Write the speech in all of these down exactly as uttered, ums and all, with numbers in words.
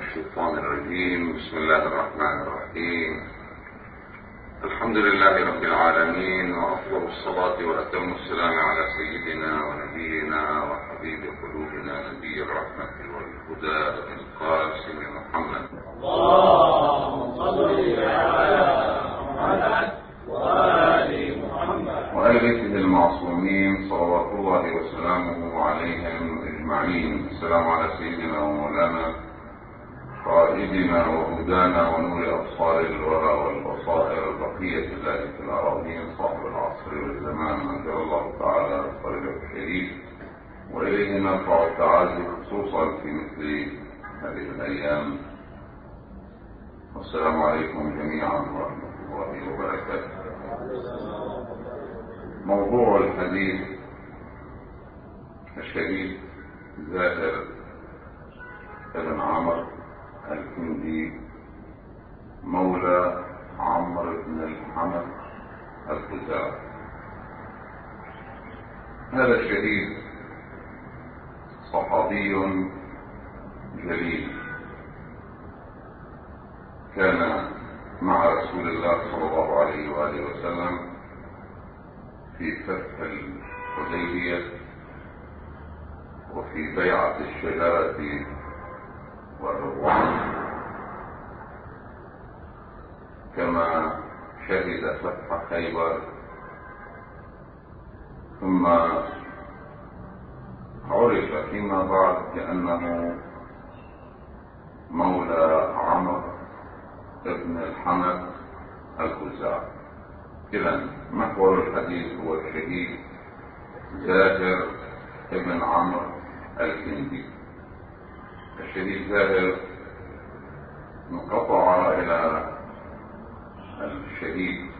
الشيطان الرجيم. بسم الله الرحمن الرحيم. الحمد لله رب العالمين، وأفضل الصلاة وأتم السلام على سيدنا ونبينا وحبيب قلوبنا نبي الرحمة والهدى القاسم محمد. اللهم صل على محمد وآل محمد وآل بيته المعصومين صلوات الله وسلامه عليهم أجمعين. السلام على سيدنا ومولانا قائدنا وهدانا ونور أبصار الورى والبصائر بقية الله في الأراضين صاحب العصر والزمان أنزل الله تعالى فرجه الشريف، وإليه نرفع التعازي خصوصا في مثل هذه الأيام. والسلام عليكم جميعا ورحمة الله وبركاته. موضوع الحديث الشهيد زاهر بن عمرو الكندي مولى عمرو بن الحمد الخزاعي. هذا الشهيد صحابي جليل، كان مع رسول الله صلى الله عليه وآله وسلم في فتح الحديبية وفي بيعة الشجرة والرضوان، كما شهد فتح خيبر، ثم عرف فيما بعد بأنه مولى عمرو بن الحمد الخزاعي. إذن محور الحديث هو الشهيد زاهر بن عمرو الكندي. الشهيد زاهر انقطع إلى الشهيد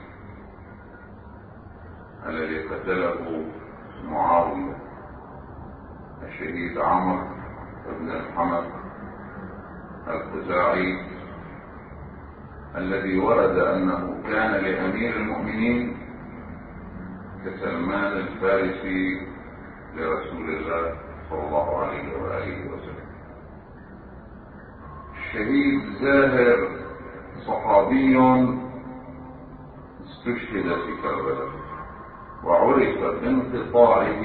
الذي قتله معاوية، الشهيد عمرو بن الحمد الخزاعي، الذي ورد أنه كان لأمير المؤمنين كسلمان الفارسي لرسول الله صلى الله عليه وآله وسلم. الشهيد زاهر صحابي استشهد في كربلاء، وعرف بانقطاعه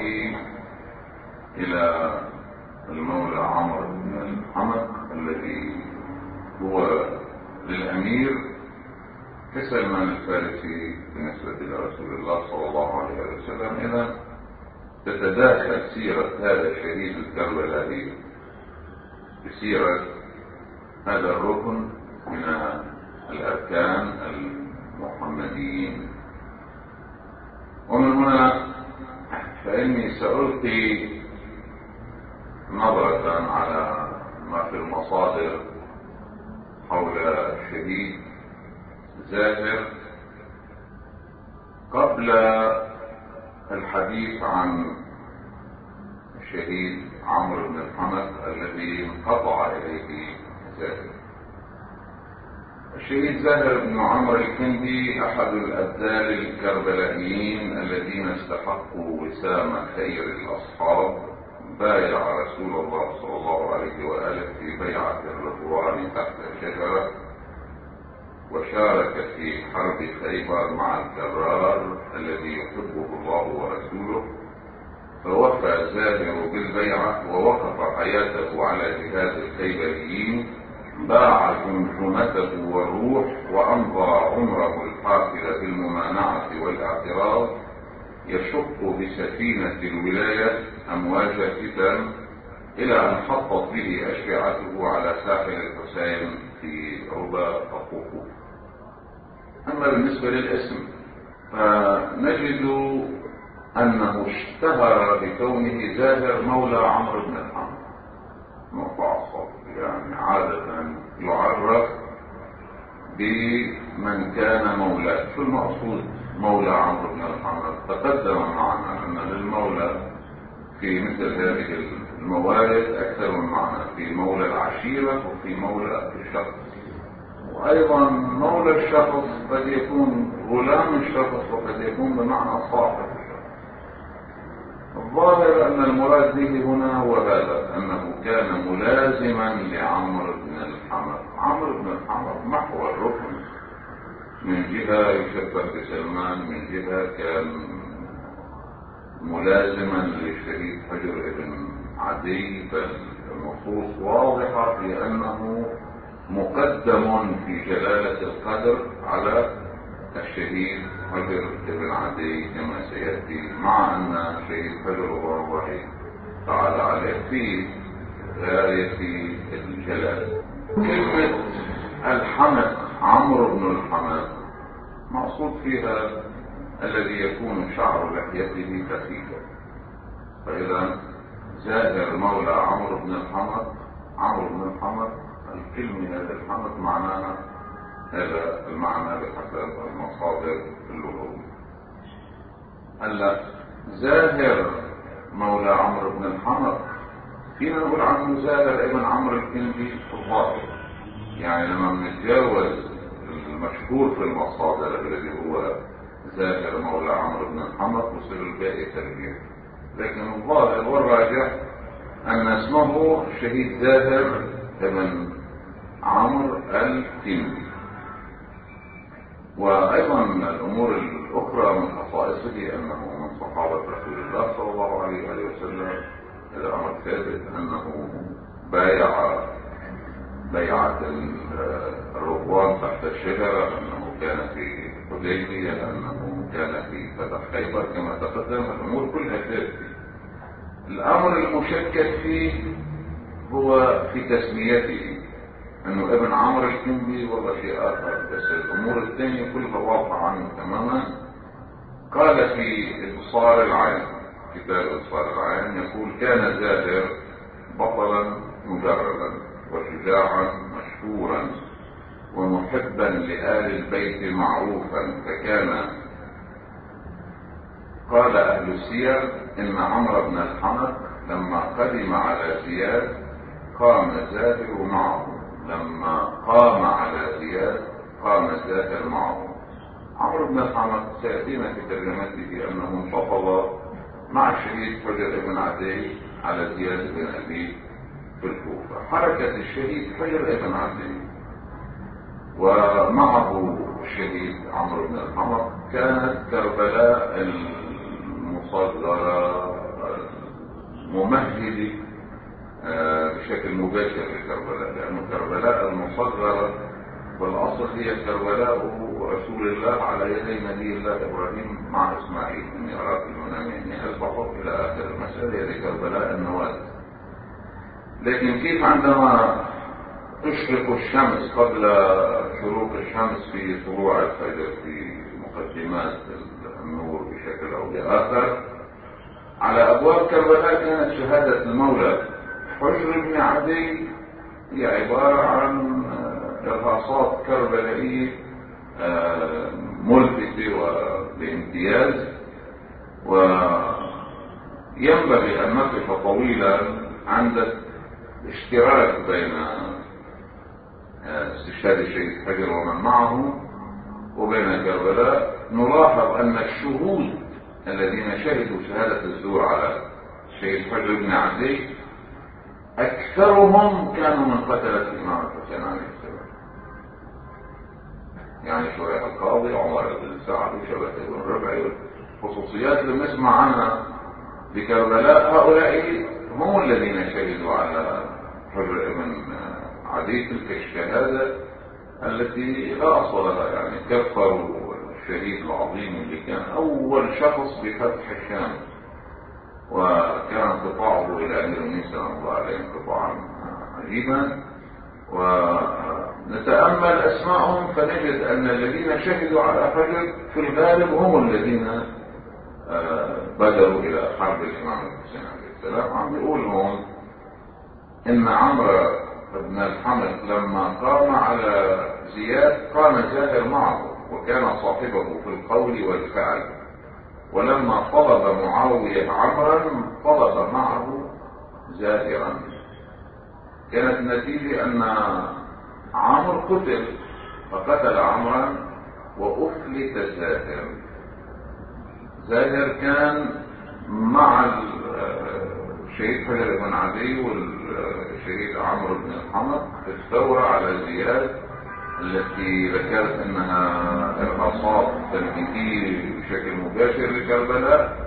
إلى المولى عمرو بن الحمد الذي هو للأمير كسلمان الفارسي بالنسبة لرسول الله صلى الله عليه وسلم. إذا تتداخل سيرة هذا الشهيد الكربلائي بسيرة هذا الركن من الأركان المحمديين. ومن هنا فإني سألقي نظرة على ما في المصادر حول الشهيد زاهر قبل الحديث عن الشهيد عمرو بن الحمد الذي انقطع إليه زاهر. الشهيد زاهر بن عمرو الكندي أحد الأبدال الكربلائيين الذين استحقوا وسام خير الأصحاب، بايع رسول الله صلى الله عليه وآله في بيعة الرضوان تحت الشجرة، وشارك في حرب خيبر مع الكرار الذي يحبه الله ورسوله، فوفى زاهر بالبيعة ووقف حياته على جهاد الخيبريين، باع جمجمته والروح وأمضى عمره الحافل بالممانعة والاعتراض، يشق بسفينة الولاية أمواج الفتن إلى أن حطت به أشبعته على ساحل الحسين في ربا الطقوق. أما بالنسبة للاسم فنجد أنه اشتهر بكونه زاهر مولى عمرو بن الحمد مرفوع الصوت، يعني عادة يعرف بمن كان مولاه. شو المقصود مولى عمرو بن الحمد؟ تقدم معنا أن للمولى في مثل هذه الموارد أكثر من معنى، في مولى العشيرة وفي مولى الشخص، وأيضا مولى الشخص قد يكون غلام الشخص وقد يكون بمعنى صاحب الشخص. الظاهر أن المراد به هنا هو هذا، أنه كان ملازما لعمرو بن الحمر. عمرو بن الحمر محور الركن، من جهة يشبه بسلمان، من جهة كان ملازما للشهيد حجر بن عدي، بل النصوص واضحة في أنه مقدم في جلالة القدر على الشهيد حجر بن عدي كما سيأتي، مع أن الشهيد حجر هو الله تعالى عليه في غاية الجلال. كلمة الحمق، عمرو بن الحمق، مقصود فيها الذي يكون شعر لحيته خفيفا. فإذا زاهر مولى عمرو بن الحمق، عمرو بن الحمق الكلمة هذا الحمق معناها هذا المعنى بحسب المصادر اللغوية. هلا زاهر مولى عمرو بن الحمق فينا نقول عنه زاهر ابن عمرو الكندي في الظاهر، يعني لما بنتجاوز المشهور في المصادر الذي هو زاهر مولى عمرو بن الحمق وصير الباقي ترجيح، لكن الظاهر والراجح ان اسمه الشهيد زاهر ابن عمرو الكندي. وايضا الامور الاخرى من خصائصه انه من صحابه رسول الله صلى الله عليه وسلم، هذا امر ثابت، انه بايع بيعه الرضوان تحت الشجره، انه كان في حديبيه، انه كان في فتح خيبر كما تقدم. الامور كلها ثابته. الامر المشكك فيه هو في تسميته، انه ابن عمرو الكندي والله شيء اخر، بس الامور الثانيه كلها واضحه عنه تماما. قال في ابصار العين، كتاب ابصار العين، يقول: كان زاهر بطلا مجردا وشجاعا مشهورا ومحبا لآل البيت معروفا، فكان قال اهل السير ان عمرو بن الحمق لما قدم على زياد قام زاهر معه، لما قام على زياد قام زاهر معه. عمرو بن الحمق سيأتينا في ترجمته انه انتفض مع الشهيد حجر بن عدي على زياد بن ابي في الكوفة. حركة الشهيد حجر بن عدي ومعه الشهيد عمرو بن الحمق كانت كربلاء المصغرة ممهدة بشكل مباشر لكربلاء، لأن كربلاء المصغرة بالأصل هي كربلاء رسول الله على يدي نبي الله إبراهيم مع إسماعيل، إني أراك المنام إني أذبحك إلى آخر المسألة، هذه كربلاء النوادي. لكن كيف عندما تشرق الشمس قبل شروق الشمس في طلوع الفجر في مقدمات النور بشكل أو بآخر، على أبواب كربلاء كانت شهادة المولى حجر بن عدي هي عبارة عن إرهاصات كربلائية ملفتة وبامتياز، وينبغي أن نقف طويلا عند اشتراك بين استشهاد الشهيد حجر ومن معه وبين كربلاء. نلاحظ أن الشهود الذين شهدوا شهادة الزور على الشهيد حجر بن عدي أكثرهم كانوا من قتلة الإمام الحسين عليه السلام، يعني شريح القاضي، عمر بن سعد، وشبه بن ربعي، خصوصيات اللي بنسمع عنها بكربلاء، هؤلاء هم الذين شهدوا على حجر بن عدي تلك الشهادة التي لا أصل لها، يعني كفروا الشهيد العظيم اللي كان أول شخص بفتح الشام، وكان انقطاعه إلى أمير المؤمنين صلى الله عليه انقطاعا عجيبا. ونتأمل أسماءهم فنجد أن الذين شهدوا على حجر في الغالب هم الذين بدأوا إلى حرب الإمام الحسين عليه السلام. عم بيقول لهم إن عمرو بن الحمق لما قام على زياد قام زاهر معه وكان صاحبه في القول والفعل، ولما طلب معاوية عمرا طلب معه زاهرا. كانت النتيجة أن عمرو قتل، فقتل عمرا وأفلت زاهر. زاهر كان مع الشهيد حجر بن عدي والشهيد عمرو بن الحمق في الثورة على زياد التي ذكرت انها ارهاصات تنفيذية بشكل مباشر لكربلاء،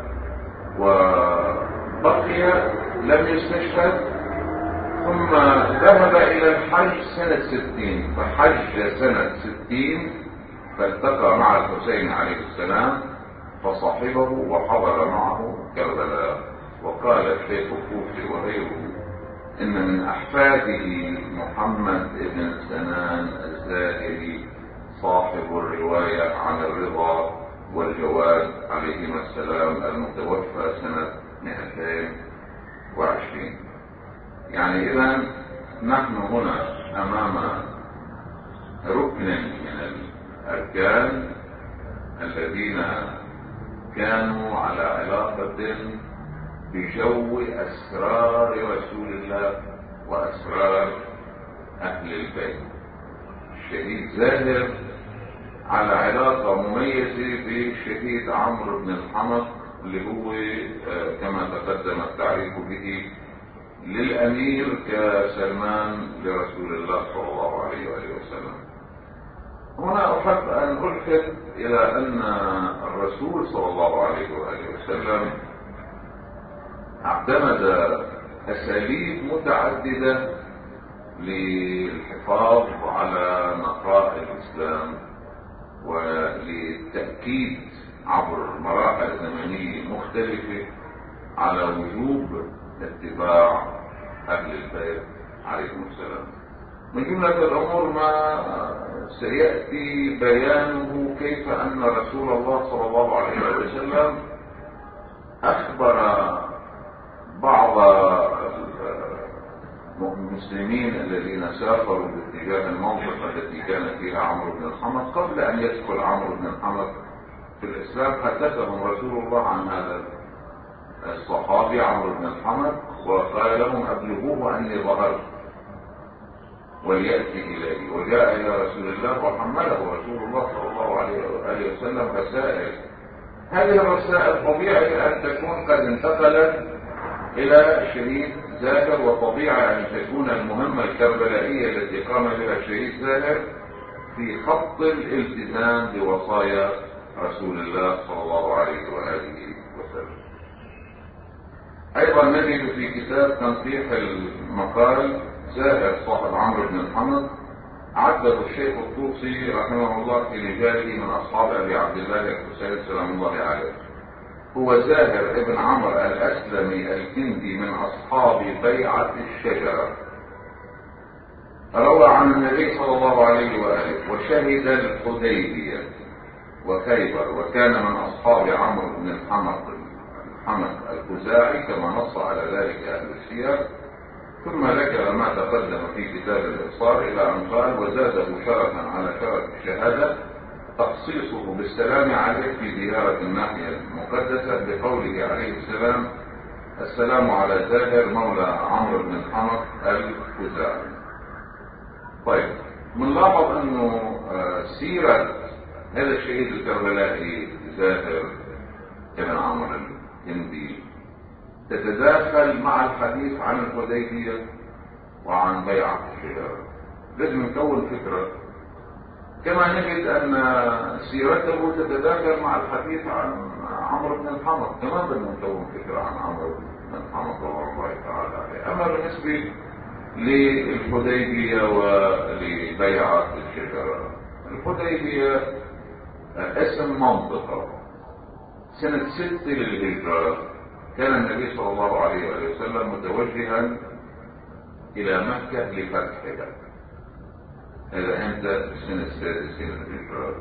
وبقي لم يستشهد، ثم ذهب الى الحج سنة ستين، فحج سنة ستين فالتقى مع الحسين عليه السلام فصاحبه وحضر معه كربلاء. وقال الشيخ الطوسي وغيره ان من احفاده محمد بن سنان الزاهري صاحب الرواية عن الرضا والجواد عليهما السلام المتوفى سنة مئتين وعشرين. يعني اذا نحن هنا امام ركن من الاركان الذين كانوا على علاقة بجو اسرار رسول الله واسرار اهل البيت. الشهيد زاهر على علاقة مميزة بالشهيد عمرو بن الحمق اللي هو كما تقدم التعريف به للامير كسلمان لرسول الله صلى الله عليه وآله وسلم. هنا احب ان الفت الى ان الرسول صلى الله عليه وآله وسلم اعتمد اساليب متعددة للحفاظ على نقاء الاسلام وللتأكيد عبر مراحل زمنية مختلفة على وجوب اتباع اهل البيت عليهم السلام. من جملة الامور ما سيأتي بيانه كيف ان رسول الله صلى الله عليه وسلم اخبر بعض المسلمين الذين سافروا باتجاه المنطقة التي كان فيها عمرو بن الحمق قبل ان يدخل عمرو بن الحمق في الاسلام، حدثهم رسول الله عن هذا الصحابي عمرو بن الحمق وقال لهم ابلغوه اني ظهرت وليأتي اليه. وجاء الى رسول الله وحمله رسول الله صلى الله عليه وآله وسلم رسائل. هذه الرسائل طبيعي ان تكون قد انتقلت الى الشهيد زاهر، وطبيعي ان تكون المهمة الكربلائية التي قام بها الشهيد زاهر في خط الالتزام بوصايا رسول الله صلى الله عليه وآله وسلم. ايضا نجد في كتاب تنقيح المقال زاهر صاحب عمرو بن الحمق عده الشيخ الطوسي رحمه الله في رجاله من اصحاب ابي عبد الله الحسين سلام الله عليه. هو زاهر ابن عمرو الاسلمي الكندي من اصحاب بيعة الشجرة، روى عن النبي صلى الله عليه وآله وشهد الحديبية وخيبر، وكان من اصحاب عمرو بن الحمق الحمق الخزاعي كما نص على ذلك اهل السير. ثم ذكر ما تقدم في كتاب الإبصار إلى أن قال وزاده شرفا على شرف الشهادة تخصيصه بالسلام عليه في زيارة الناحية المقدسة بقوله عليه السلام السلام على زاهر مولى عمرو بن الحمق الخزاعي. طيب، بنلاحظ انه سيرة هذا الشهيد الكربلائي زاهر ابن عمرو الهندي تتداخل مع الحديث عن الحديبية وعن بيعة الشجرة. لازم نكون فكرة. كما نجد ان سيرته تتداخل مع الحديث عن عمرو بن الحمق، كمان بدنا نكون فكرة عن عمرو بن الحمق رضي الله تعالى عليه. اما بالنسبة للحديبية ولبيعة الشجرة، الحديبية اسم منطقة سنة ستة للهجرة. كان النبي صلى الله عليه وسلم متوجها الى مكة لفتحها، هذا امتى؟ السنة السادسة للهجرة.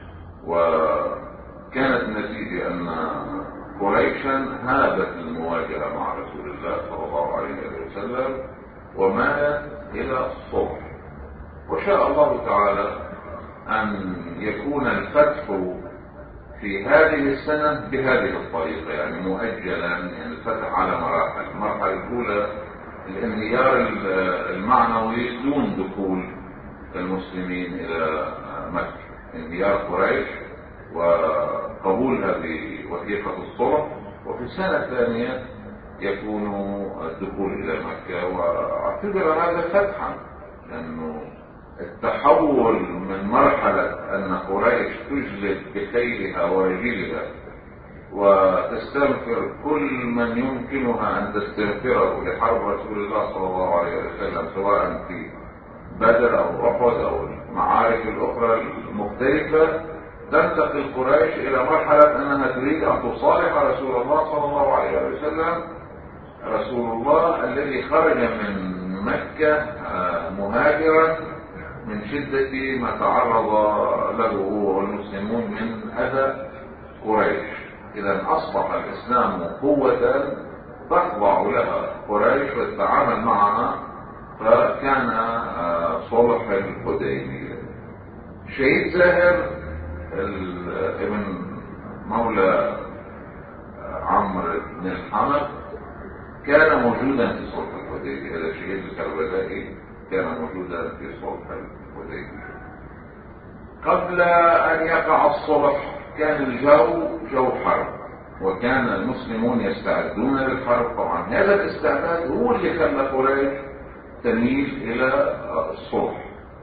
وكانت النتيجة ان قريشا هابت المواجهة مع رسول الله صلى الله عليه وسلم ومالت الى الصلح، وشاء الله تعالى ان يكون الفتح في هذه السنة بهذه الطريقة، يعني مؤجلا، يعني الفتح على مراحل. المرحلة الأولى الانهيار المعنوي دون دخول المسلمين إلى مكة، انهيار قريش وقبولها بوثيقة الصلح، وفي السنة الثانية يكون الدخول إلى مكة. واعتبر هذا فتحا، لأنه التحول من مرحلة أن قريش تجلد بخيلها ورجلها وتستنفر كل من يمكنها أن تستنفره لحرب رسول الله صلى الله عليه وسلم، سواء في بدر أو أحد أو المعارك الأخرى المختلفة، تنتقل قريش إلى مرحلة أنها تريد أن تصالح رسول الله صلى الله عليه وسلم، رسول الله الذي خرج من مكة مهاجرا من شدة ما تعرض له هو والمسلمون من أذى قريش. إذا أصبح الإسلام قوة تخضع لها قريش وتتعامل معها، فكان صلح الحديبية. شهيد زاهر ابن مولى عمرو بن الحمد كان موجودا في صلح الحديبية. هذا الشهيد الكربلائي كان موجودا في صلح الحديبية. قبل أن يقع الصلح كان الجو جو حرب، وكان المسلمون يستعدون للحرب. طبعا هذا الاستعداد هو اللي خلى قريش تميل إلى الصلح.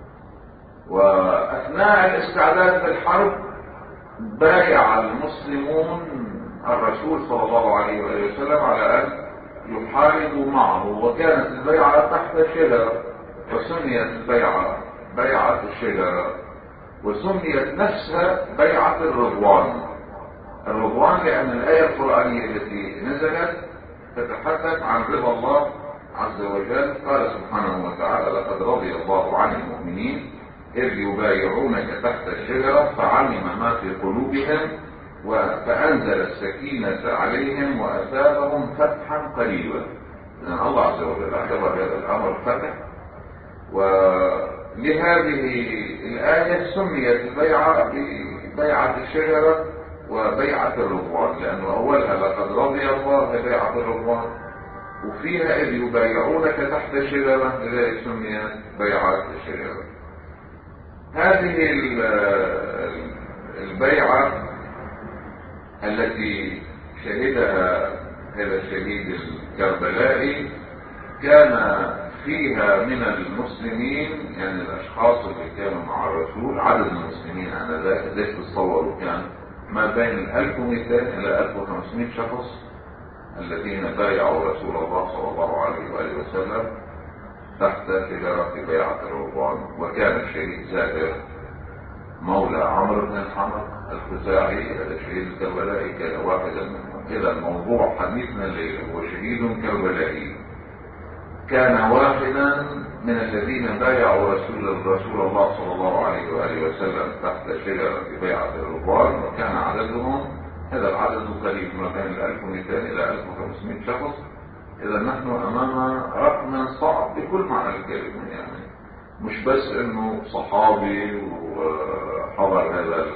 وأثناء الاستعداد للحرب بايع المسلمون الرسول صلى الله عليه وسلم على أن يحاربوا معه، وكانت البيعة تحت شجرة، وسميت البيعة بيعة الشجرة، وسميت نفسها بيعة الرضوان. الرضوان لأن الآية القرآنية التي نزلت تتحدث عن رضا الله عز وجل. قال سبحانه وتعالى: لقد رضي الله عن المؤمنين إذ يبايعونك تحت الشجرة فعلم ما في قلوبهم فأنزل السكينة عليهم وأثابهم فتحا قريبا. لأن الله عز وجل اعتبر هذا الأمر فتح. ولهذه الآية سميت البيعة ببيعة الشجرة وبيعة الرضوان، لأنه أولها لقد رضي الله بيعة الرضوان، وفيها إذ يبايعونك تحت الشجرة لذلك سميت بيعة الشجرة. هذه البيعة التي شهدها هذا الشهيد الكربلائي كان فيها من المسلمين، يعني الأشخاص اللي كانوا مع الرسول، عدد المسلمين آنذاك ذلك تصوروا كان ما بين ألف ومئتين إلى ألف وخمسمائة شخص الذين بايعوا رسول الله صلى الله عليه وآله وسلم تحت شجرة بيعة الرضوان. وكان الشهيد زاهر مولى عمرو بن الحمد الخزاعي، هذا الشهيد الكربلائي، كان واحدا منهم. إذا موضوع حديثنا الليلة هو شهيد كربلائي، كان واحدا من الذين بايعوا رسول رسول الله صلى الله عليه وآله وسلم تحت شجرة بيعة الرضوان، وكان عددهم هذا العدد قليل ما بين ألف ومئتين إلى ألف وخمسمائة شخص. إذا نحن أمام رقم صعب بكل معنى الكلمة، يعني مش بس إنه صحابي وحضر هذا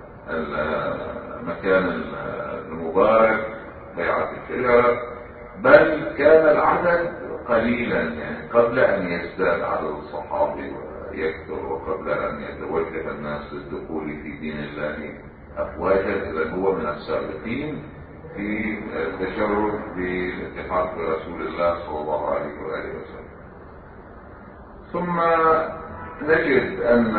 المكان المبارك بيعة الشجرة، بل كان العدد قليلا، يعني قبل أن يزداد عدد الصحابي ويكثر، وقبل أن يتوجه الناس للدخول في دين الله أفواجا. إذا هو من السابقين في التشرف بالاتفاق برسول الله صلى الله عليه وآله وسلم. ثم نجد أن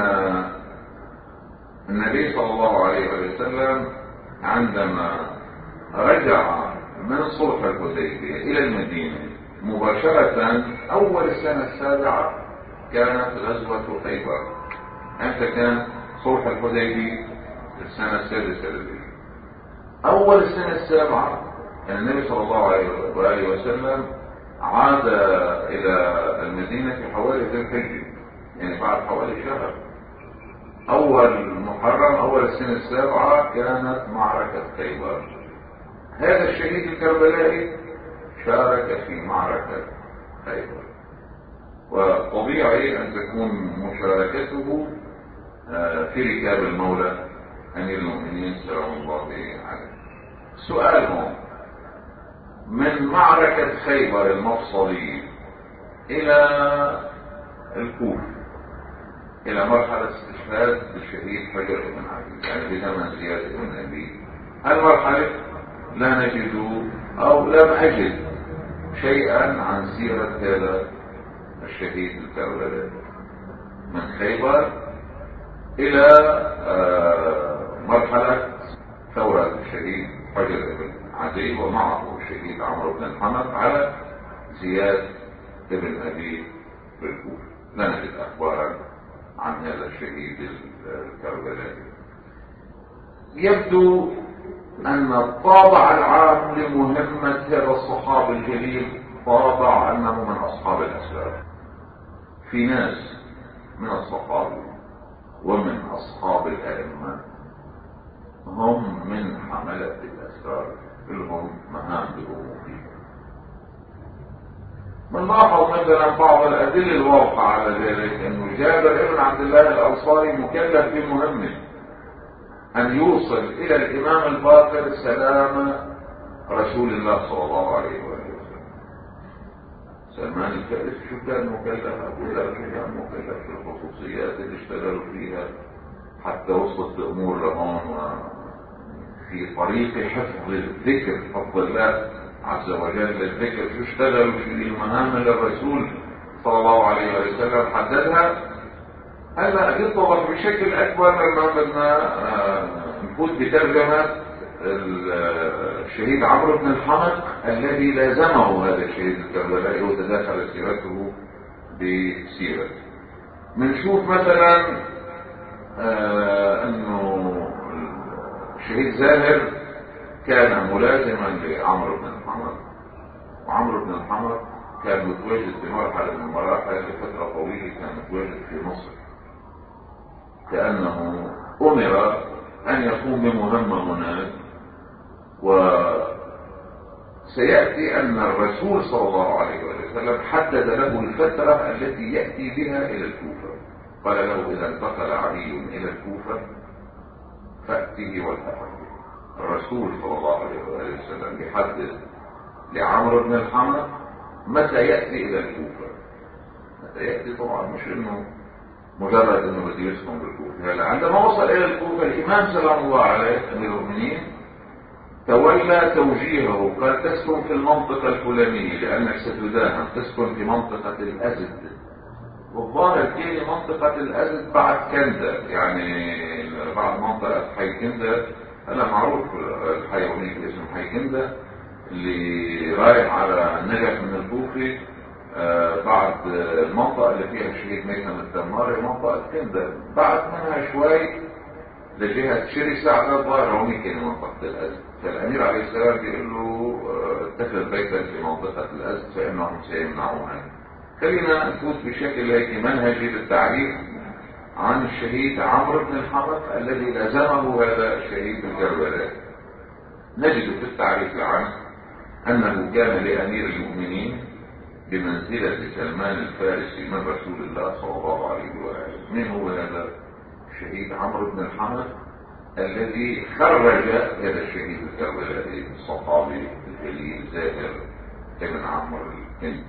النبي صلى الله عليه وسلم عندما رجع من صلح الحديبية إلى المدينة مباشرة، أول السنة السابعة كانت غزوة خيبر. أنت كان صلح الحديبية في السنة السادسة للهجرة. أول السنة السابعة كان النبي صلى الله عليه وآله وسلم عاد إلى المدينة في حوالي ذي الحجة، يعني بعد حوالي شهر. أول محرم أول السنة السابعة كانت معركة خيبر. هذا الشهيد الكربلائي شارك في معركة خيبر، وطبيعي أن تكون مشاركته في ركاب المولى أمير المؤمنين سلام الله عليه. سؤالهم: من معركة خيبر المفصلية إلى الكوفة، إلى مرحلة استشهاد بالشهيد حجر بن عبد، يعني بزمن زياد بن أبي، هالمرحلة لا نجد أو لم أجد شيئا عن سيرة هذا الشهيد الكربلائي من خيبر إلى مرحلة ثورة الشهيد حجر بن عدي ومعه الشهيد عمرو بن الحمد على زياد بن أبي بالكوفة. لا نجد أخبارا عن هذا الشهيد الكربلائي. يبدو أن الطابع العام لمهمة هذا الصحابي الجليل طابع أنه من أصحاب الأسباب. في ناس من الصحابة ومن أصحاب الأئمة هم من حملة الأسرار لهم مهام بيقوموا فيها. بنلاحظ مثلا بعض الأدلة الواضحة على ذلك أنه جابر بن عبد الله الأنصاري مكلف بمهمة أن يوصل إلى الإمام الباقر سلام رسول الله صلى الله عليه وآله وسلم. سلمان الفارسي شو كان مكلف؟ أقول لك شو كان مكلف في الخصوصيات اللي اشتغلوا فيها حتى وصلت الأمور لهون في طريق حفظ الذكر، حفظ الله عز وجل للذكر. شو اشتغلوا في المهام اللي الرسول صلى الله عليه وسلم حددها. هلا تتضح بشكل اكبر لما بدنا نفوت بترجمه الشهيد عمرو بن الحمد الذي لازمه هذا الشهيد الكربلائي وتداخل سيرته بسيرته. بنشوف مثلا انه الشهيد زاهر كان ملازما لعمرو بن الحمد، وعمرو بن الحمد كان متواجد في مرحله من المراحل لفتره طويله، كان متواجد في مصر كأنه أمر أن يقوم بمهمة هناك. وسيأتي أن الرسول صلى الله عليه وسلم حدد له الفترة التي يأتي بها إلى الكوفة. قال له إذا انتقل علي إلى الكوفة فأتيه والتحق. الرسول صلى الله عليه وسلم يحدد لعمرو بن الحمد متى يأتي إلى الكوفة. متى يأتي طبعا مش إنه مجرد انه بده يسكن بالكوفه. عندما وصل الى الكوفه الامام سلام الله عليه امير المؤمنين تولى توجيهه، قال تسكن في المنطقه الفلانيه لانك ستداهم، تسكن في منطقه الازد. والظاهر كان منطقه الازد بعد كندا، يعني بعد منطقه حي كندا. هلا معروف الحي هناك اسمه حي كندا اللي رايح على النجف من الكوفه. آه بعد المنطقة اللي فيها الشهيد ميثم الدماري منطقة كندا، بعد منها شوي لجهة شيري سعدة الظاهر هونيك كان منطقة الأزد. فالأمير عليه السلام بيقول له اتخذ بيتا في منطقة الأزد فإنهم سيمنعونك. خلينا نفوت بشكل هيك منهجي للتعريف عن الشهيد عمرو بن الحمد الذي لازمه هذا الشهيد الكربلائي. نجد في التعريف عنه أنه كان لأمير المؤمنين بمنزلة سلمان الفارسي من رسول الله صلى الله عليه وآله. من هو هذا الشهيد عمرو بن الحمد الذي خرج هذا الشهيد الكربلائي الصحابي الجليل زاهر ابن عمرو الهندي،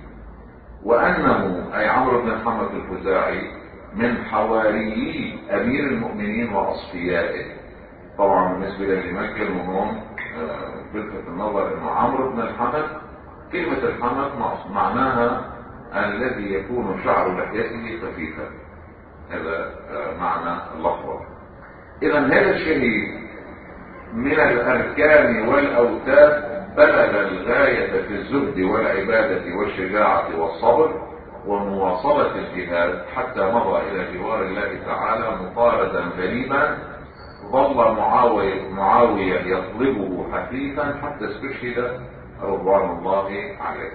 وأنه أي عمرو بن الحمد الخزاعي من حواريي أمير المؤمنين وأصفيائه. طبعا بالنسبة لمكة المهم بلفت النظر أنه عمرو بن الحمد كلمة الحمد معناها الذي يكون شعر لحيته خفيفا، هذا معنى اللفظ. إذا هذا الشهيد من الأركان والأوتاد بلغ الغاية في الزهد والعبادة والشجاعة والصبر ومواصلة الجهاد حتى مضى إلى جوار الله تعالى مطاردا غريبا، ظل معاوية, معاوية يطلبه حثيثا حتى استشهد رضوان الله عليه.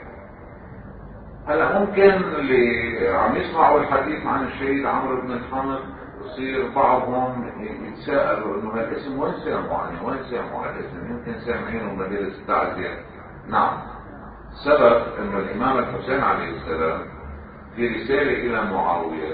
هلا ممكن اللي عم يسمعوا الحديث عن الشهيد عمرو بن الحمد يصير بعضهم يتساءلوا انه هالاسم وين سمعوا عنه؟ وين سمعوا هالاسم؟ يمكن سامعينه مجالس التعزية. نعم، سبب انه الامام الحسين عليه السلام في رسالة الى معاوية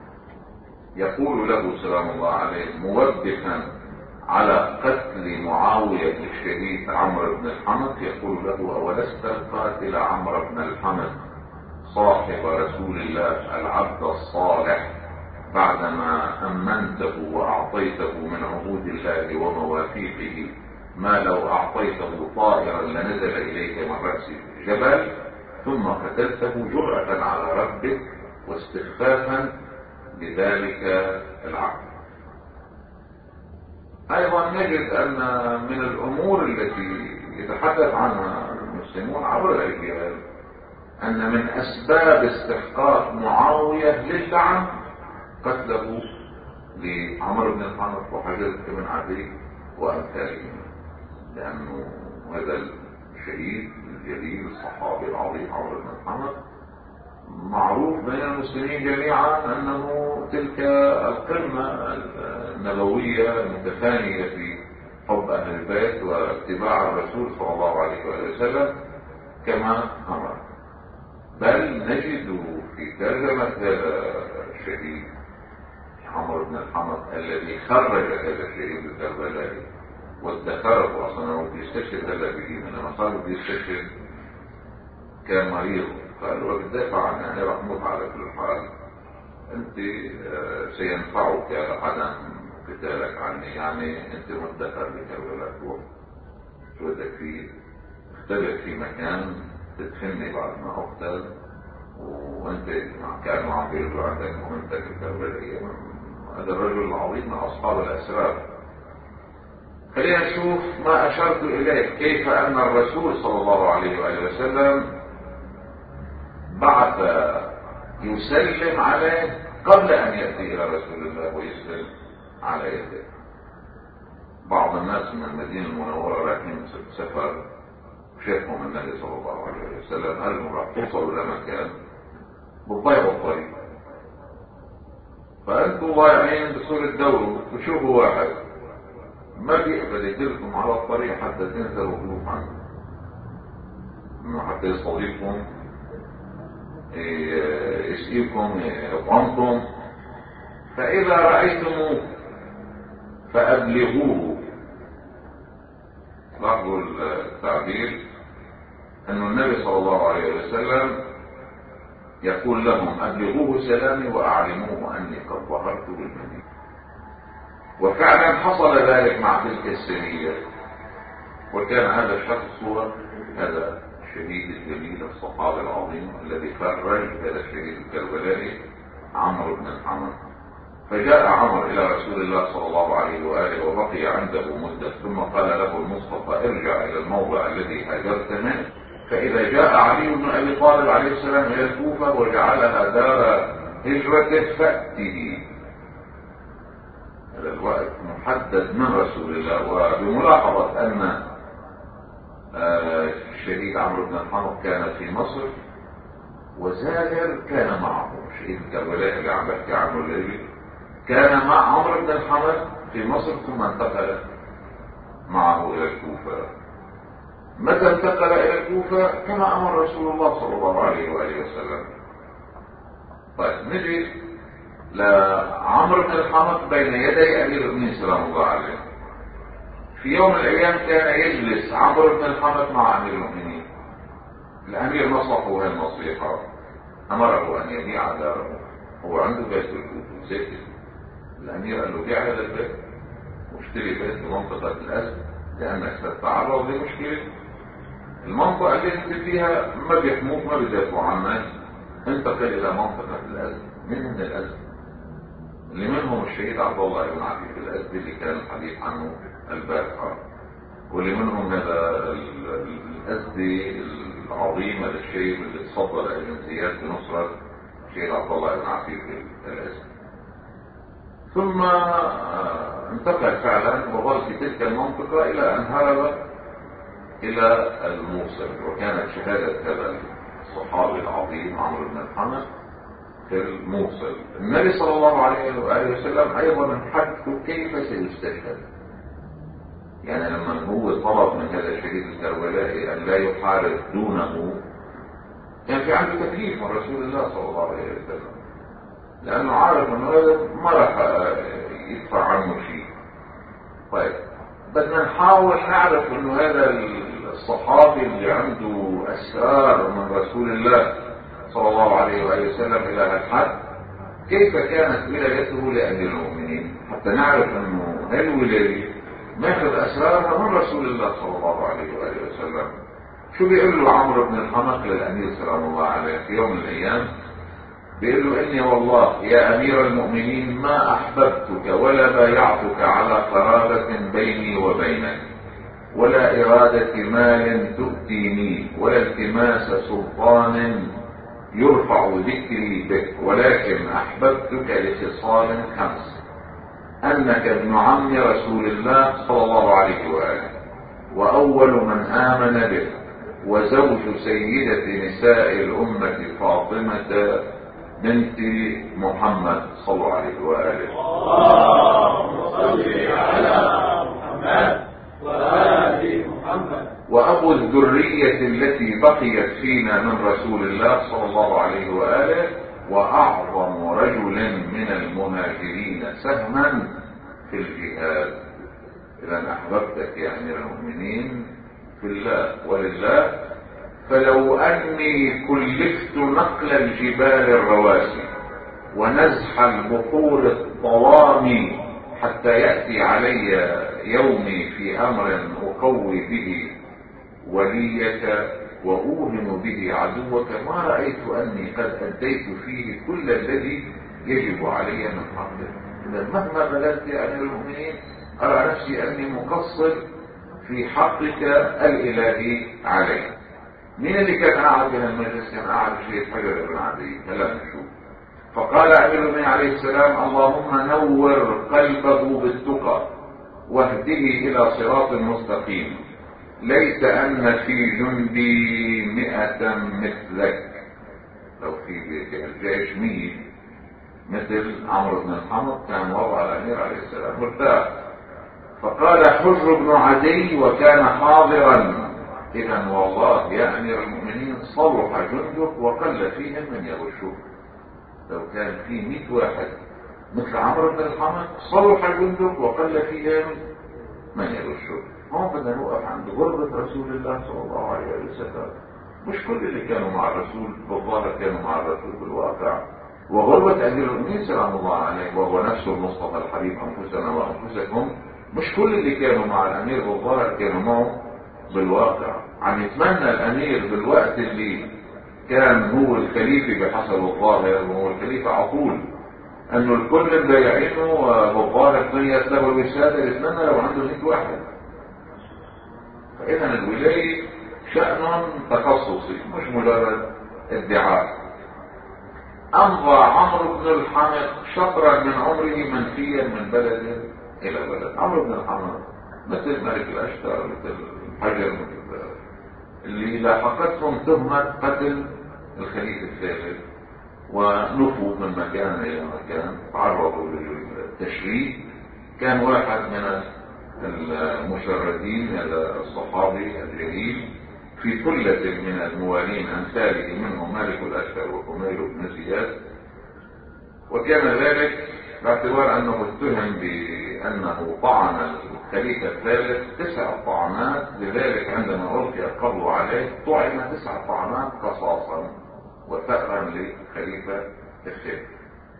يقول له سلام الله عليه موبخا على قتل معاوية الشهيد عمرو بن الحمد، يقول له أولست القاتل عمرو بن الحمد صاحب رسول الله العبد الصالح بعدما أمنته وأعطيته من عهود الله ومواثيقه ما لو أعطيته طائرا لنزل إليك من رأس جبل ثم قتلته جرأة على ربك واستخفافا بذلك العقل. أيضا نجد أن من الأمور التي يتحدث عنها المسلمون عبر الأجيال أن من أسباب استحقاق معاوية للعن قتله لعمرو بن الحنف وحجر بن عدي وأمثالهم، لأنه هذا الشهيد الجليل الصحابي العظيم عمرو بن الحنف معروف بين المسلمين جميعا أنه تلك القمة النبوية المتفانية في حب أهل البيت واتباع الرسول صلى الله عليه وسلم كما أمر. بل نجد في ترجمة هذا الشهيد عمرو بن الحنف الذي خرج هذا الشهيد الكربلائي وادخره، أصلا هو بيستشهد هذا بدين، لما صار بيستشهد كان مريض، قال له بدافع عن أنا رح موت على كل حال، أنت سينفعك عدم قتالك عني، يعني أنت مدخر بكربلاء، روح شو بدك فيه، اختبئ في مكان تدفني بعد ما أقتل وأنت كانوا عم بيرجعوا عندك مهمتك الكربلائية. هذا الرجل العظيم من أصحاب الأسرار. خلينا نشوف ما أشرت إليه، كيف أن الرسول صلى الله عليه وآله وسلم بعث يسلم عليه قبل أن يأتي إلى رسول الله ويسلم على يده. بعض الناس من المدينة المنورة رايحين سفر شافهم النبي صلى الله عليه وسلم، قال لهم راح توصلوا لمكان بتضيعوا الطريق، فأنتوا ضايعين بصورة دوروا وشوفوا واحد ما بيقبل يدلكم على الطريق حتى تنزلوا قلوب عنه، انه حتى يستضيفكم يسقيكم يطعمكم، فإذا رأيتموه فأبلغوه. لاحظوا التعبير أن النبي صلى الله عليه وسلم يقول لهم أبلغوه سلامي وأعلموه أني قد ظهرت بالمدينة. وفعلا حصل ذلك مع تلك السرية، وكان هذا الشخص هو هذا الشهيد الجليل الصحابي العظيم الذي خرج هذا الشهيد الكربلائي عمرو بن الحنف. فجاء عمرو إلى رسول الله صلى الله عليه وآله وبقي عنده مدة، ثم قال له المصطفى ارجع إلى الموضع الذي هاجرت منه، فإذا جاء علي بن أبي طالب عليه السلام إلى الكوفة وجعلها دار هجرته فأته. هذا الوقت محدد من رسول الله. وبملاحظة أن الشهيد عمرو بن الحنف كان في مصر وزاهر كان معه، الشهيد الكربلائي اللي عم بحكي عنه الليل كان مع عمرو بن الحنف في مصر، ثم انتقل معه إلى الكوفة. متى انتقل إلى الكوفة؟ كما أمر رسول الله صلى الله عليه وآله وسلم. طيب نجي لعمرو بن الحنف بين يدي أمير المؤمنين سلام الله عليه. في يوم من الأيام كان يجلس عمرو بن الحنف مع أمير المؤمنين، الأمير نصحه هالنصيحة، أمره أن يبيع داره، هو عنده بيت بالكوفة زيت، الأمير قال له بيع هذا البيت واشتري بيت في منطقة الأسد لأنك ستتعرض لمشكلة. المنطقة اللي انت فيها ما بيحموك ما بيدافعوا عنك، انتقل إلى منطقة الأسد. من من الأسد؟ اللي منهم الشهيد عبد الله بن عفيف الأسد اللي كان الحديث عنه البارحة، واللي منهم هذا الأسدي العظيم هذا الشيخ اللي تصدى لابن زياد بنصرة الشهيد عبد الله بن عفيف الأسد. ثم انتقل فعلا وظل في تلك المنطقة إلى أن هرب إلى الموصل، وكانت شهادة هذا الصحابي العظيم عمرو بن الحنف في الموصل. النبي صلى الله عليه وآله وسلم أيضا حدث كيف سيستشهد، يعني لما هو طلب من هذا الشهيد الكربلائي أن لا يحارب دونه، كان في عنده تكليف من رسول الله صلى الله عليه وسلم، لأنه عارف أنه هذا ما راح يدفع عنه شيء. طيب بدنا نحاول نعرف أنه هذا الصحابي اللي عنده أسرار من رسول الله صلى الله عليه وآله وسلم إلى هالحد كيف كانت ولايته لأمير المؤمنين، حتى نعرف أنه هالولاية ماخذ أسرارها من رسول الله صلى الله عليه وآله وسلم. شو بيقول له عمرو بن الحمق للأمير سلام الله عليه في يوم من الأيام؟ بيقول له إني والله يا أمير المؤمنين ما أحببتك ولا بايعتك على قرابة بيني وبينك، ولا إرادة مال تؤتيني، ولا التماس سلطان يرفع ذكري بك، ولكن أحببتك لخصال خمس: أنك ابن عم رسول الله صلى الله عليه وآله، وأول من آمن به، وزوج سيدة نساء الأمة فاطمة بنت محمد صلى الله عليه وآله. اللهم صل على محمد وآل محمد. وأبو الذرية التي بقيت فينا من رسول الله صلى الله عليه وآله، وأعظم رجل من المهاجرين سهما في الجهاد. إذا أحببتك يا أمير المؤمنين في الله ولله، فلو أني كلفت نقل الجبال الرواسي ونزح البحور الطوامي حتى يأتي علي يومي في أمر أقوي به وليك وأوهم به عدوك، ما رأيت أني قد أديت فيه كل الذي يجب علي من حقك. إذا مهما بلغت يا أمير المؤمنين أرى نفسي أني مقصر في حقك الإلهي علي. مين اللي كان قاعد بين المجلس؟ كان قاعد شيخ حجر بن عدي. هلا نشوف. فقال أمير المؤمنين عليه السلام: اللهم نور قلبه بالتقى واهده إلى صراط مستقيم، ليس أن في جندي مئة مثلك. لو في الجيش مية مثل عمرو بن الحمق كان وضع الأمير عليه السلام مرتاح. فقال حجر بن عدي وكان حاضرا: إذا والله يا أمير المؤمنين صلح جندك وقل فيهم من يغشوك. لو كان في مئة واحد مثل عمرو بن الحمق صلح جندك وقل فيهم من يغشوك. هون بدنا نوقف عند غربة رسول الله صلى الله عليه وسلم. مش كل اللي كانوا مع الرسول بالظاهر كانوا مع الرسول بالواقع. وغربة أمير المؤمنين سلام الله عليه وهو نفسه المصطفى الحبيب أنفسنا وأنفسكم، مش كل اللي كانوا مع الأمير بالظاهر كانوا معه بالواقع. عم يتمنى الأمير بالوقت اللي كان هو الخليفة بحسب الظاهر وهو الخليفة عقول أنه الكل مبايعينه وبالظاهر دنيا له الوسادة، يتمنى لو عنده مئة واحد. فإذا الولاية شأن تخصصي مش مجرد ادعاء. أمضى عمرو بن الحمق شطرا من عمره منفيا من بلد إلى بلد. عمرو بن الحمق مثل ملك الأشتر، مثل حجر، مثل اللي لاحقتهم تهمة قتل الخليفة الثالث ونفوا من مكان إلى مكان، تعرضوا للتشريد. كان واحد من المشردين الصحابي الجليل في كلة من الموالين أمثاله منهم مالك الأشتر وحمير بن زياد، وكان ذلك باعتبار أنه اتهم بأنه طعن الخليفة الثالث تسع طعنات. لذلك عندما ألقي القبض عليه طعن تسع طعنات قصاصا وثأرا للخليفة الثالث.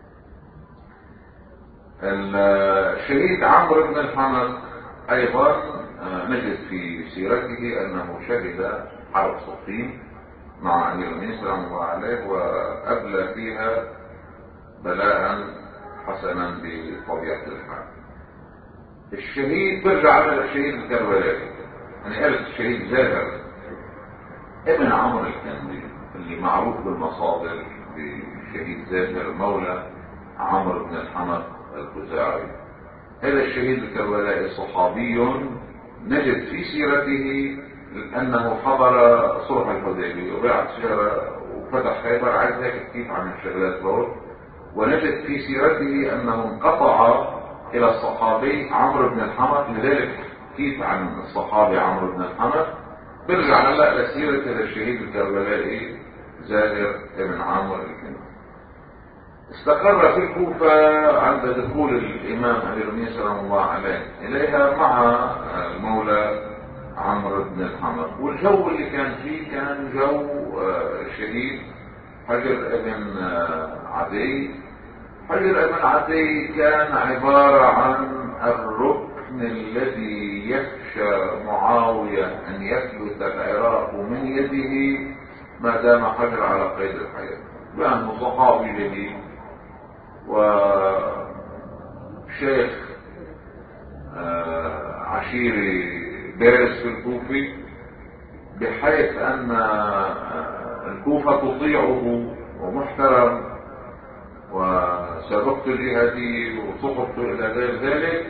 الشهيد عمرو بن الحمق أيضا نجد في سيرته أنه شهد حرب صفين مع أمير المؤمنين سلام الله عليه، وأبلى فيها بلاء حسنا بطبيعة الحال. الشهيد برجع على الشهيد الكربلائي، يعني قالت الشهيد زاهر ابن عمرو الكندي اللي معروف بالمصادر بشهيد زاهر مولى عمرو بن الحمق الخزاعي. هذا الشهيد الكربلائي صحابي نجد في سيرته أنه حضر صلح الحديبية وباع تجارة وفتح خيبر، عاد ذاك كيف عن الشغلات هول. ونجد في سيرته أنه انقطع إلى الصحابي عمرو بن الحمق، لذلك كيف عن الصحابي عمرو بن الحمق. برجع هلا لسيرة هذا الشهيد الكربلائي زاهر بن عمرو الكندي. استقر في الكوفة عند دخول الإمام أمير المؤمنين سلام الله عليه إليها مع المولى عمرو بن الحمق، والجو اللي كان فيه كان جو شديد. حجر ابن عدي حجر ابن عدي كان عبارة عن الركن الحصن الذي يخشى معاوية أن يفلت العراق من يده ما دام حجر على قيد الحياة، لأنه صحابي جليل وشيخ عشيري بارز في الكوفي، بحيث أن الكوفة تطيعه ومحترم وسابقت الجهادي وصحبت إلى غير ذلك.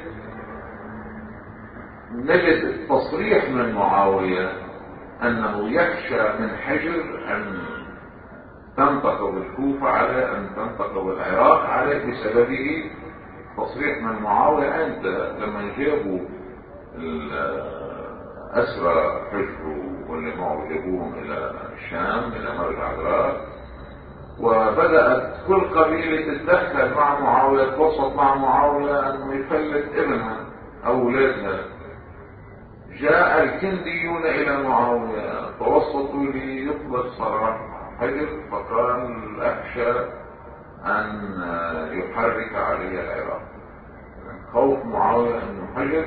نجد التصريح من معاوية أنه يخشى من حجر أن تنتقب الكوفة على أن تنتقب العراق عليه بسببه. تصريح من معاوية أنت لما جابوا الأسرى حجر واللي معه جابوهم إلى الشام إلى مرجع العراق، وبدأت كل قبيلة تتدخل مع معاوية، توسط مع معاوية أنه يفلت ابنها أو أولادها. جاء الكنديون إلى معاوية توسطوا ليطلق سراح حجر، فقال أخشى أن يحرك علي العراق. خوف معاوية أنه حجر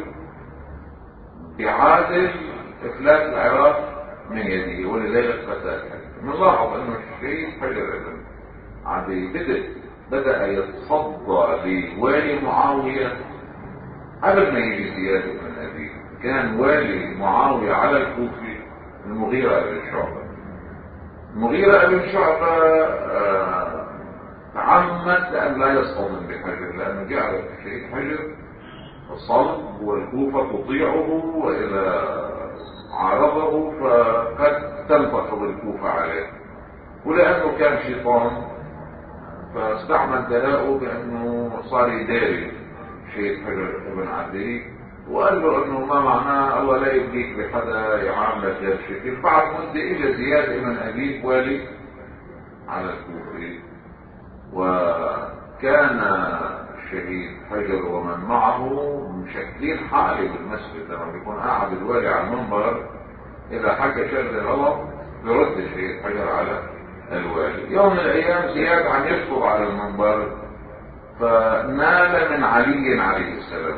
يعادل إفلات العراق من يده، ولذلك قتل حجر. نلاحظ أنه الشيء حجر ابن عدي بدأ بدأ يتصدى لوالي معاوية قبل ما يجي زياد بن أبي. كان والي معاوية على الكوفي المغيرة بن شعبة. المغيرة بن شعبة آه تعمد أن لا يصطدم بحجر، لأنه جعل الشيء حجر الصلب والكوفة تطيعه، وإذا عارضه فقد تنتقض الكوفة عليه. ولأنه كان شيطان فاستعمل دلاؤه بأنه صار يداري شيء حجر ابن عدي، وقال له انه ما معناه الله لا يبليك بحدا يعاملك بهذا الشكل. بعد مدة اجى زياد ابن ابي والي على الكوفة، وكان الشهيد حجر ومن معه مشكلين حالي بالمسجد. لما بيكون قاعد الوالي على المنبر اذا حكى شيء غلط يرد الشهيد حجر على الوالي. يوم من الايام زياد عم يخطب على المنبر، فنال من علي عليه السلام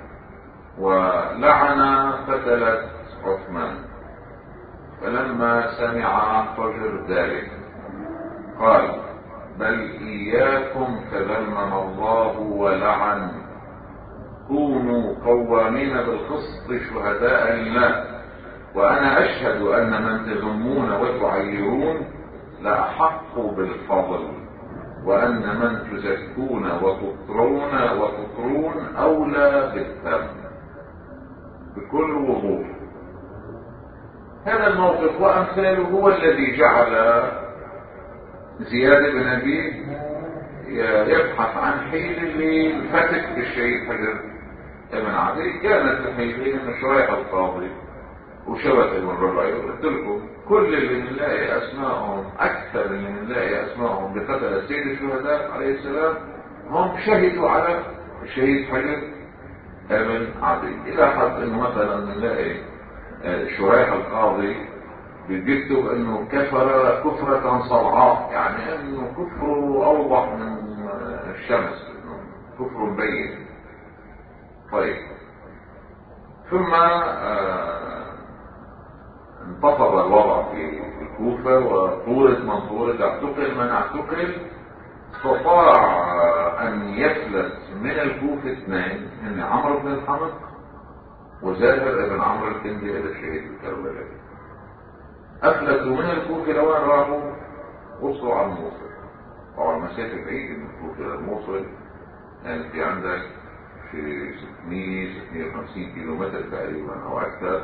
ولعن قتلة عثمان. فلما سمع حجر ذلك قال بل إياكم فذمنا الله ولعن، كونوا قوامين بالقسط شهداء لله، وأنا أشهد أن من تذمون وتعيرون لأحق بالفضل، وأن من تزكون وتطرون وتطرون أولى بالذم. بكل وضوح هذا الموقف وأمثاله هو الذي جعل زياد بن أبي يبحث عن حيل للفتك بالشهيد حجر ابن عدي. كانت الحيلين من شريح القاضي وشوت بن ربعي. قلت لكم كل اللي بنلاقي اسمائهم، اكثر اللي بنلاقي اسمائهم بقتل سيد الشهداء عليه السلام هم شهدوا على الشهيد حجر ابن عدي. الى حد انه مثلا بنلاقي شريح القاضي بيكتب انه كفر كفرة صلعاء، يعني انه كفره اوضح من الشمس، انه كفر مبين. طيب ثم آه انتصب الوضع في الكوفة وطورت من طورت، اعتقل من اعتقل. استطاع ان يفلت من الكوفة اثنين، ان عمرو بن الحمق وزاهر ابن عمرو الكندي الى الشهيد الكربلائي. افلتوا من الكوفة لوين راحوا؟ وصلوا على الموصل. طبعا مسافة بعيدة من الكوفة للموصل، يعني في عندك في ستمية ستمية وخمسين كيلو متر تقريبا او اكثر.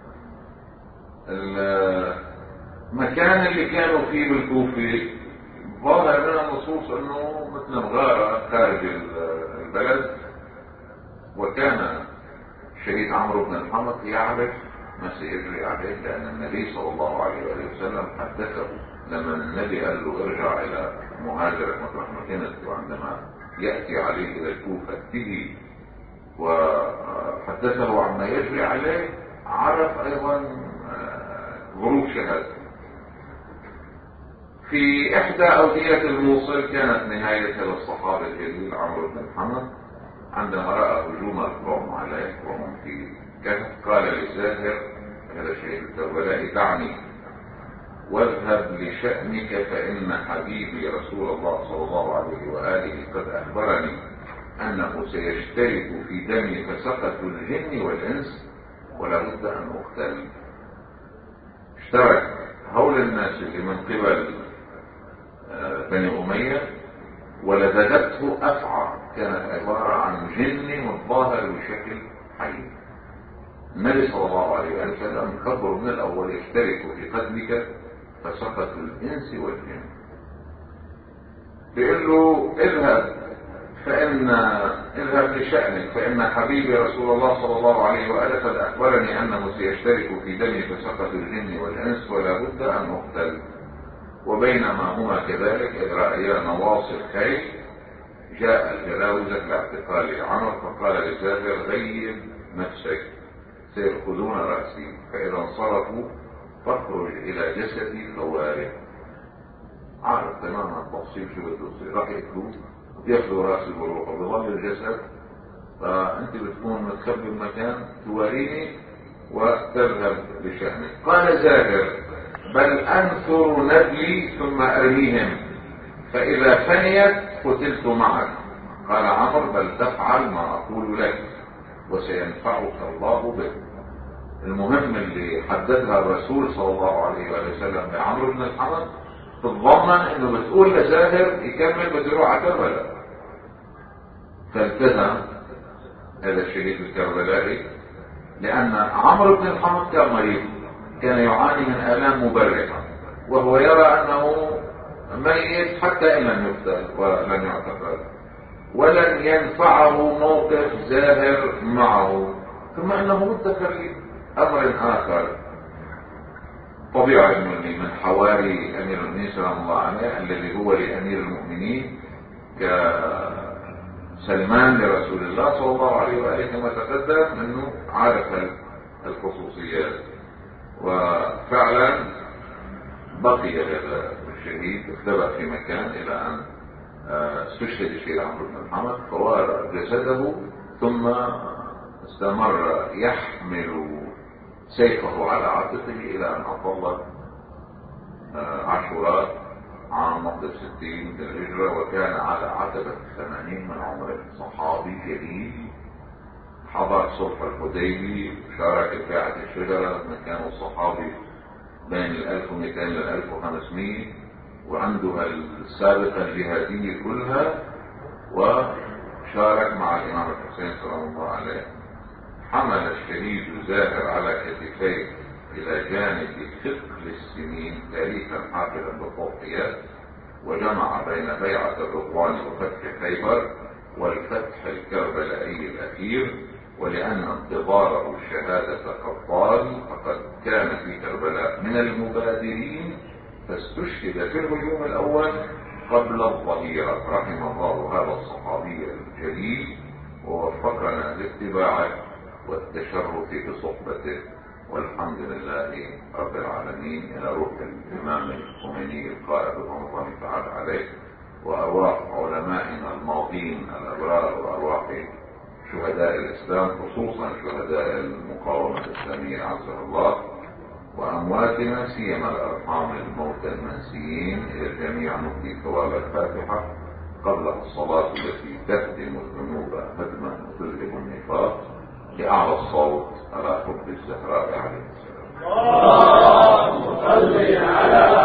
المكان اللي كانوا فيه بالكوفة ظاهر من النصوص انه مثل مغارة خارج البلد، وكان الشهيد عمرو بن الحمق يعرف ما سيجري عليه، لان النبي صلى الله عليه وسلم حدثه لما النبي قال له ارجع الى مهاجرك مطرح ما كنت، وعندما ياتي عليه الى الكوفة به وحدثه عما يجري عليه عرف ايضا ظروف شهادته. في احدى اودية الموصل كانت نهاية هذا الصحابي الجليل عمرو بن الحمق، عندما رأى هجوم القوم عليه وهم في كهف قال لزاهر هذا شهيد الكربلاء دعني واذهب لشأنك فإن حبيبي رسول الله صلى الله عليه وآله قد أخبرني أنه سيشترك في دمي فسقة الجن والإنس ولا بد أن أقتل. اشترك هول الناس اللي من قبل بني أمية ولدغته أفعى كانت عبارة عن جن متظاهر بشكل حي. النبي صلى الله عليه وسلم خبره من الأول يشترك في قتلك فسقط الإنس والجن. بيقول له اذهب فإن اذهب لشأنك فإن حبيبي رسول الله صلى الله عليه وآله قد أخبرني أنه سيشترك في دمي فسقط الجن والإنس ولا بد أن أقتل. وبينما هما كذلك إذ رأيا نواصي الخيل جاء الجلاوزة لاعتقال عمر فقال لزاهر غيب نفسك سيأخذون رأسي فإذا انصرفوا فاخرج إلى جسدي فوارد. عارف تماما التفصيل شو بده يصير، راح يأكلوا ياخذوا راسي وروحه بظل الجسد، فأنت بتكون متخبي بمكان تواريني وتذهب لشأنك. قال زاهر بل أنثر نبلي ثم أرميهم فإذا فنيت قتلت معك. قال عمرو بل تفعل ما أقول لك وسينفعك الله به. المهم اللي حددها الرسول صلى الله عليه وسلم لعمرو بن الحمد تتضمن انه بتقول لزاهر يكمل بده يروح على كربلاء. فالتزم هذا الشهيد الكربلائي لان عمرو بن الحمد كان مريض، كان يعاني من آلام مبرحة وهو يرى انه ميت حتى ان لم يقتل ولن يعتقل ولن ينفعه موقف زاهر معه، ثم انه مدكر امر اخر. طبيعي انه من حواري امير المؤمنين سلام الله عليه الذي هو لامير المؤمنين كسلمان لرسول الله صلى الله عليه واله كما تقدم انه عارف الخصوصيات. وفعلا بقي هذا الشهيد اختبأ في مكان الى ان استشهد الشهيد عمرو بن الحمد فوار جسده ثم استمر يحمل سيفه على عاتقه الى ان اطل عاشوراء عام واحد وستين من الهجرة وكان على عتبة الثمانين من عمره، صحابي جليل حضر صلح الحديبي شارك في بيعة الشجرة من كانوا الصحابي بين الألف ومئتين للألف وخمسمائة وعنده السابقة الجهادية كلها وشارك مع الإمام الحسين سلام الله عليه. حمل الشهيد زاهر على كتفيه إلى جانب ثقل السنين تاريخا حافلا بالتضحيات وجمع بين بيعة الرضوان وفتح خيبر والفتح الكربلائي الأخير. ولأن انتظاره الشهادة قد طال فقد كان في كربلاء من المبادرين فاستشهد في الهجوم الأول قبل الظهيرة. رحم الله هذا الصحابي الجليل ووفقنا لاتباعه والتشرف بصحبته والحمد لله رب العالمين. إلى روح الإمام الخميني القائد رحمه الله تعالى عليه وأرواح علمائنا الماضين الأبرار وأرواح شهداء الإسلام خصوصا شهداء المقاومة الإسلامية عزه الله وأمواتنا سيما الأرحام الموتى المنسيين. إلى الجميع نهدي ثواب الفاتحة قبل الصلاة التي تهدم الذنوب هدما وتذهب النفاق لأعلى الصوت على حب الزهراء عليه السلام. اللهم صل على